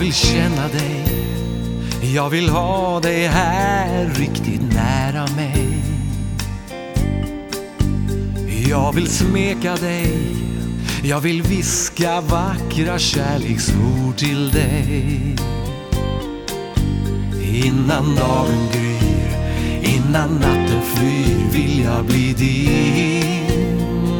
vill känna dig, jag vill ha dig här riktigt nära mig. Jag vill smeka dig, jag vill viska vackra kärleksord till dig. Innan dagen gryr, innan natten flyr vill jag bli din.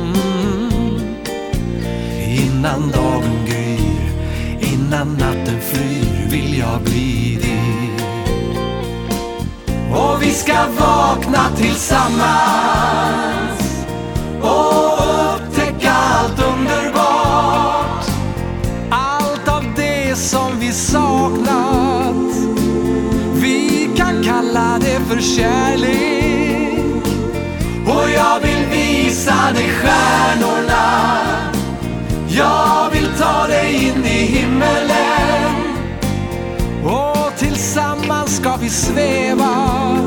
Innan dagen gryr, innan natten flyr vill jag bli din. Och vi ska vakna tillsammans och upptäcka allt underbart, allt av det som vi saknat. Vi kan kalla det för kärlek, och jag vill visa dig stjärnorna. Jag vill ta dig in i himmelen, och tillsammans ska vi sväva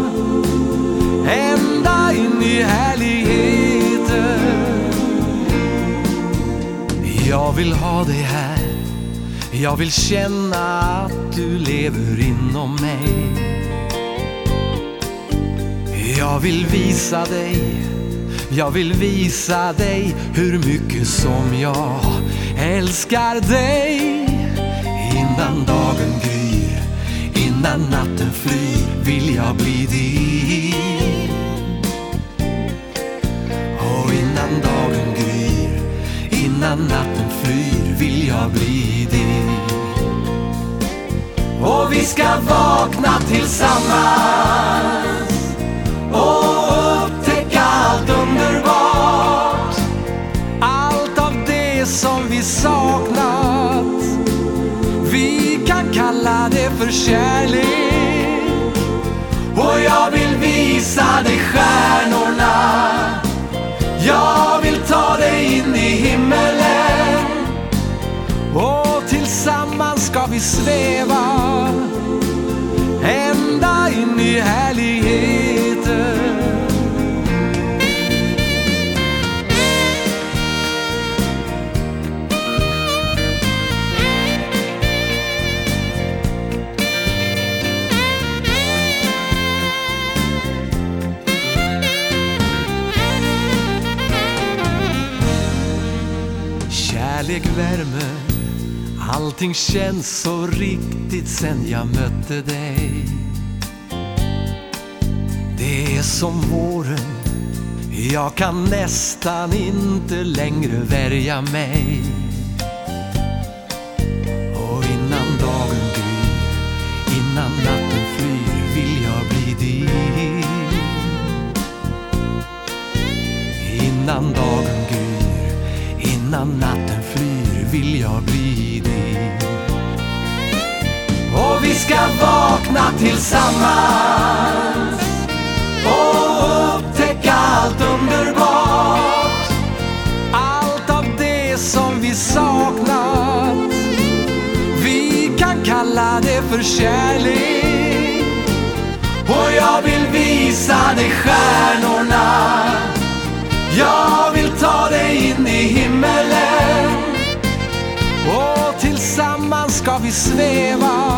ända in i härligheten. Jag vill ha dig här, jag vill känna att du lever inom mig. Jag vill visa dig, jag vill visa dig hur mycket som jag älskar dig. Innan dagen gryr, innan natten flyr vill jag bli din. Och innan dagen gryr, innan natten flyr vill jag bli din. Och vi ska vakna tillsammans och upptäcka allt underbart, allt av det som vi saknat. Vi kan kalla det för kärlek, och jag vill visa dig stjärnorna. Jag vill ta dig in i himmelen, och tillsammans ska vi sväva ända in i härligheten. Kärlek värme, allting känns så riktigt sen jag mötte dig. Det är som våren, jag kan nästan inte längre värja mig. Och innan dagen gryr, innan natten flyr vill jag bli din. Innan dagen gryr, innan natten flyr vill jag bli din. Och vi ska vakna tillsammans och upptäcka allt underbart, allt av det som vi saknat. Vi kan kalla det för kärlek, och jag vill visa dig stjärnorna. Jag vill ta dig in i himmelen, och tillsammans ska vi sväva